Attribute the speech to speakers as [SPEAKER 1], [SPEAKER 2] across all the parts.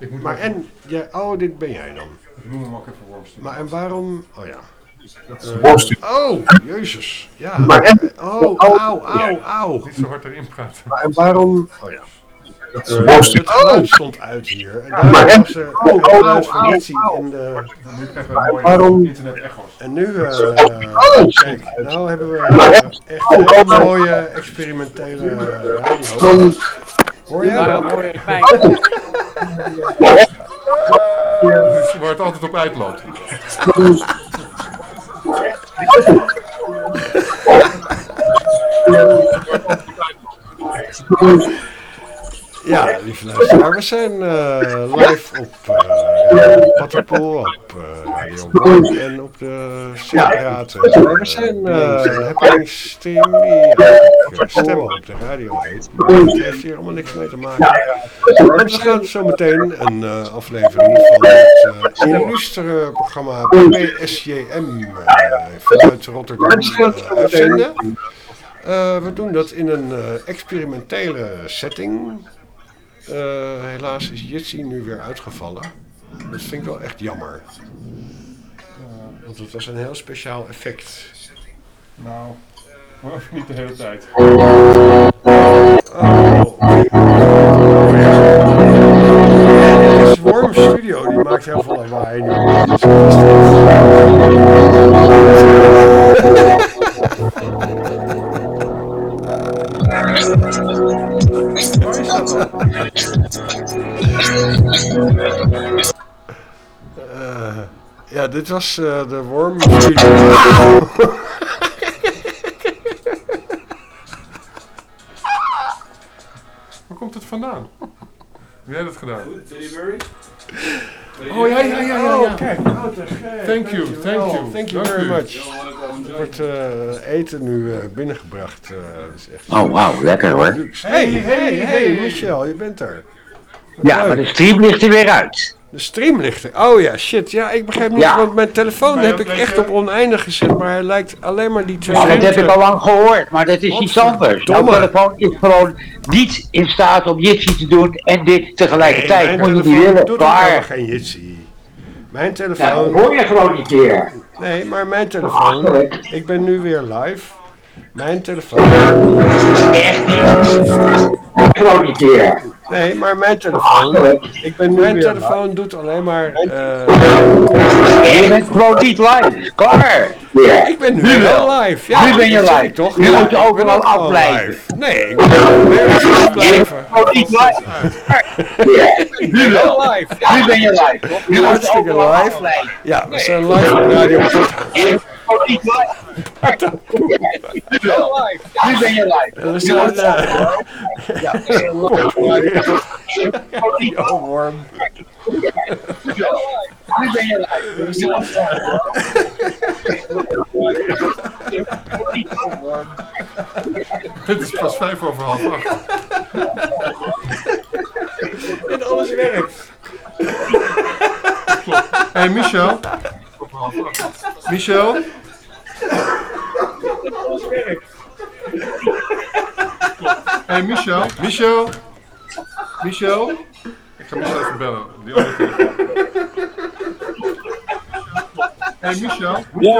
[SPEAKER 1] Maar en, ja, oh, dit ben jij dan.
[SPEAKER 2] Ik noem hem ook even wormstudio.
[SPEAKER 1] Maar en waarom, oh ja.
[SPEAKER 3] Wormstudio.
[SPEAKER 1] Oh, jezus. Ja. Oh, auw.
[SPEAKER 2] Niet zo hard erin praten.
[SPEAKER 1] Maar en waarom, oh ja. Het
[SPEAKER 3] Wormstudio.
[SPEAKER 1] geluid stond uit hier. En daarom was er ook geluid van Jitsi in de...
[SPEAKER 2] Nu krijgen we mooie internet-echo's.
[SPEAKER 1] En nu, kijk, nou hebben we echt een hele mooie experimentele radio. Hoor je?
[SPEAKER 4] Waarom hoor ik mij?
[SPEAKER 2] Waar het altijd op uitloopt.
[SPEAKER 1] Ja, lieve luisteraar, we zijn live op Patterpoel, op Radio Blank en op de Sint-Praat. We zijn Happening Stream, die eigenlijk stemmen op de radio heet. Maar dat heeft hier allemaal niks mee te maken. En we gaan zo meteen een aflevering van het illustere programma PSJM vanuit Rotterdam uitzenden. We doen dat in een experimentele setting. Helaas is Jitsi nu weer uitgevallen. Dat vind ik wel echt jammer. Want het was een heel speciaal effect.
[SPEAKER 2] Nou, maar ook niet de hele tijd.
[SPEAKER 1] Dit is Worm Studio, die maakt heel veel lawaai nu. Waar is dat dan? Ja, dit was de Worm Studio.
[SPEAKER 2] Waar komt het vandaan? Wie jij dat gedaan?
[SPEAKER 1] Oh ja. Kijk.
[SPEAKER 2] Thank you.
[SPEAKER 1] Thank you very much. Er wordt eten nu binnengebracht. Dat is echt
[SPEAKER 5] Oh, wauw, lekker hoor.
[SPEAKER 1] Hey, Michel, je bent er.
[SPEAKER 5] Ja, maar de stream ligt er weer uit.
[SPEAKER 1] De stream ligt er. Oh ja, shit. Ja, ik begrijp niet,
[SPEAKER 5] Ja.
[SPEAKER 1] want mijn telefoon heb ik echt op oneindig gezet, maar hij lijkt alleen maar die twee
[SPEAKER 5] Ja, dat heb
[SPEAKER 1] minuten.
[SPEAKER 5] ik al lang gehoord, maar dat is iets anders. Jouw telefoon is gewoon niet in staat om Jitsi te doen en dit tegelijkertijd.
[SPEAKER 1] Mijn
[SPEAKER 5] Moet je niet
[SPEAKER 1] telefoon
[SPEAKER 5] willen,
[SPEAKER 1] doet helemaal
[SPEAKER 5] klaar.
[SPEAKER 1] geen Jitsi. Mijn
[SPEAKER 5] Nou, dat
[SPEAKER 1] telefoon...
[SPEAKER 5] hoor je gewoon niet meer.
[SPEAKER 1] Nee, maar mijn telefoon... Ik ben nu weer live. Mijn telefoon...
[SPEAKER 5] Echt niet. Gewoon niet meer.
[SPEAKER 1] Nee, maar mijn telefoon... Mijn telefoon doet alleen maar...
[SPEAKER 5] Je bent gewoon niet live. Klaar.
[SPEAKER 1] Ik ben nu wel live. Ja,
[SPEAKER 5] Nu ben je
[SPEAKER 1] dat zeg
[SPEAKER 5] live.
[SPEAKER 1] ik toch?
[SPEAKER 5] Nu
[SPEAKER 1] Ja,
[SPEAKER 5] moet je
[SPEAKER 1] ik
[SPEAKER 5] overal
[SPEAKER 1] ben ook gewoon
[SPEAKER 5] afblijven.
[SPEAKER 1] live. Nee, ik ben nergens afblijven.
[SPEAKER 5] Gewoon niet live.
[SPEAKER 1] Nu wel live. Ja,
[SPEAKER 5] Nu ben je live. Toch? Nu moet je
[SPEAKER 1] hartstikke
[SPEAKER 5] overal
[SPEAKER 1] live.
[SPEAKER 5] afblijven.
[SPEAKER 1] Ja, we zijn live op Radio
[SPEAKER 5] Gewoon niet live. Nu wel live. Nu ben je live.
[SPEAKER 1] We zijn ja, we zijn live op Radio Worm.
[SPEAKER 5] Nu ben je live.
[SPEAKER 2] Dit is pas 5:05.
[SPEAKER 1] En alles werkt.
[SPEAKER 2] Hey Michel. Michel. Hey Michel. Michel. Ik ga Michel even bellen. Die andere telefoon. Hey Michel.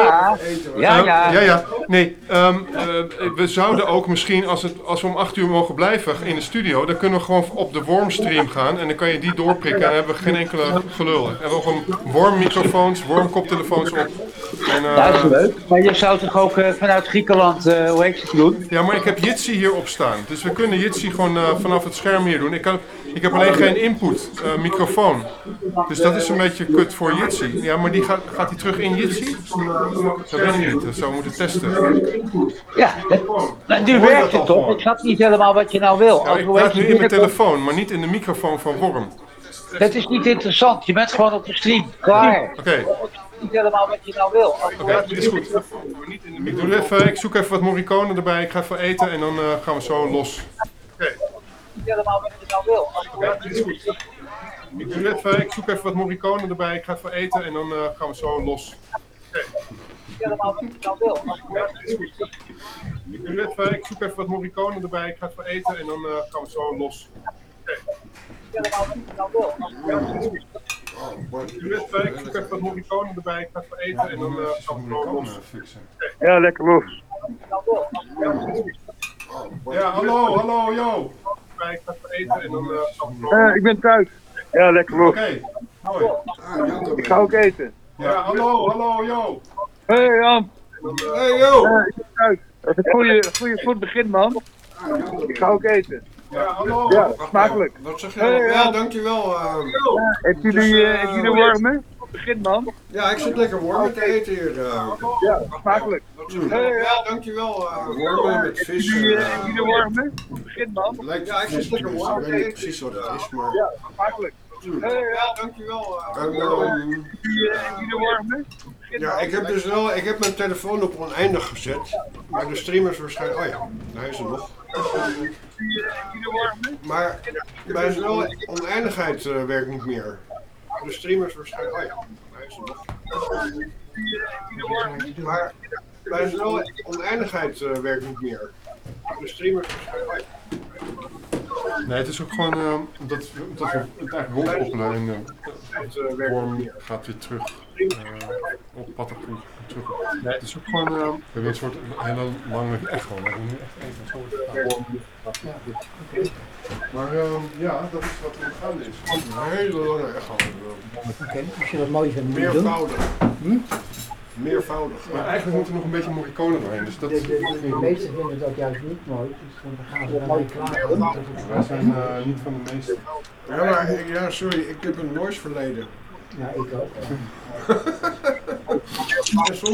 [SPEAKER 2] Ja. Nee, we zouden ook misschien, als we om 8 uur mogen blijven in de studio, dan kunnen we gewoon op de wormstream gaan en dan kan je die doorprikken en dan hebben we geen enkele gelul. En we hebben gewoon wormmicrofoons, wormkoptelefoons op. En,
[SPEAKER 5] Dat is leuk. Maar je zou toch ook vanuit Griekenland, hoe heet het doen?
[SPEAKER 2] ja, maar ik heb Jitsi hier op staan. Dus we kunnen Jitsi gewoon vanaf het scherm hier doen. Ik heb alleen geen input microfoon. Dus dat is een beetje kut voor Jitsi. Ja, maar die gaat die terug in Jitsi? Dat weet ik niet. Dat zou we moeten testen.
[SPEAKER 5] Ja, nu werkt het toch? Ik snap niet helemaal wat je nou wil.
[SPEAKER 2] Ja, ik praat nu in mijn telefoon, maar niet in de microfoon van Worm.
[SPEAKER 5] Dat is niet interessant. Je bent gewoon op de stream. Klaar.
[SPEAKER 2] Oké.
[SPEAKER 5] Niet helemaal wat je nou wil.
[SPEAKER 2] Oké, is goed. Ik zoek even wat Morricone erbij. Ik ga even eten en dan gaan we zo los. Oké.
[SPEAKER 5] Niet helemaal wat je nou wil.
[SPEAKER 2] Is goed. Ik zoek even wat Morricone erbij. Ik ga even eten en dan gaan we zo los. Oké.
[SPEAKER 5] Niet helemaal wat je nou wil.
[SPEAKER 2] Is goed. Ik zoek even wat Morricone erbij. Ik ga even eten en dan gaan we zo los. Oké. Ik zoek even wat morriconen erbij, ik ga even eten en dan kan ik fixen.
[SPEAKER 3] Ja, lekker los.
[SPEAKER 2] Ja, hallo, yo. Ik ga even eten en dan
[SPEAKER 3] Ik ben thuis. Ja, lekker los.
[SPEAKER 2] Oké, mooi.
[SPEAKER 3] Ik ga ook eten.
[SPEAKER 2] Ja, hallo, yo.
[SPEAKER 3] Hey Jan.
[SPEAKER 1] Hey yo!
[SPEAKER 3] Ik ben thuis. Dat is een goed begin, man. Ik ga ook eten.
[SPEAKER 2] Ja, hallo.
[SPEAKER 3] Ja, smakelijk.
[SPEAKER 1] Wat zeg je?
[SPEAKER 3] Hey,
[SPEAKER 1] Ja,
[SPEAKER 3] ja.
[SPEAKER 1] dankjewel.
[SPEAKER 3] Heb jullie warme? Goed begin, man.
[SPEAKER 1] Ja, ik zit lekker wormen te eten hier.
[SPEAKER 3] Ja, smakelijk.
[SPEAKER 1] Wat zeg je? Ja, dankjewel. Wormen met vis.
[SPEAKER 3] Heb jullie warme? Goed begin, man.
[SPEAKER 1] Lijkt ja, ik zit lekker wormen. Ik weet niet precies wat het is, maar...
[SPEAKER 3] Ja, smakelijk.
[SPEAKER 1] Ja, dankjewel.
[SPEAKER 3] Heb jullie warme?
[SPEAKER 1] Ja, ik heb mijn telefoon op oneindig gezet. Maar de streamers waarschijnlijk... Oh ja, daar is het nog. Maar bij snelle oneindigheid werkt niet meer. De streamers waarschijnlijk... Oh ja, daar is het nog. Maar bij snelle oneindigheid werkt niet meer. De streamers waarschijnlijk... Oh ja.
[SPEAKER 2] Nee, het is ook gewoon dat we het eigenlijk rondkoppelen en de worm gaat weer terug op Patapoe. Nee, het is ook gewoon we hebben een soort hele lange echo. We hebben nu echt even een soort Maar ja, dat is wat er gaande is.
[SPEAKER 1] Een hele lange echo.
[SPEAKER 4] Oké, als je dat mooi vindt, moet je doen.
[SPEAKER 1] Meervoudig. Meervoudig.
[SPEAKER 2] Maar eigenlijk moet er nog een beetje morriconen doorheen. Dus dat
[SPEAKER 4] De meesten vinden dat juist niet mooi, dus dan gaan ze ermee klagen.
[SPEAKER 2] wij zijn niet van de meeste.
[SPEAKER 1] Ja, maar ja, sorry, ik heb een noise verleden.
[SPEAKER 4] Ja, ik ook.
[SPEAKER 1] En soms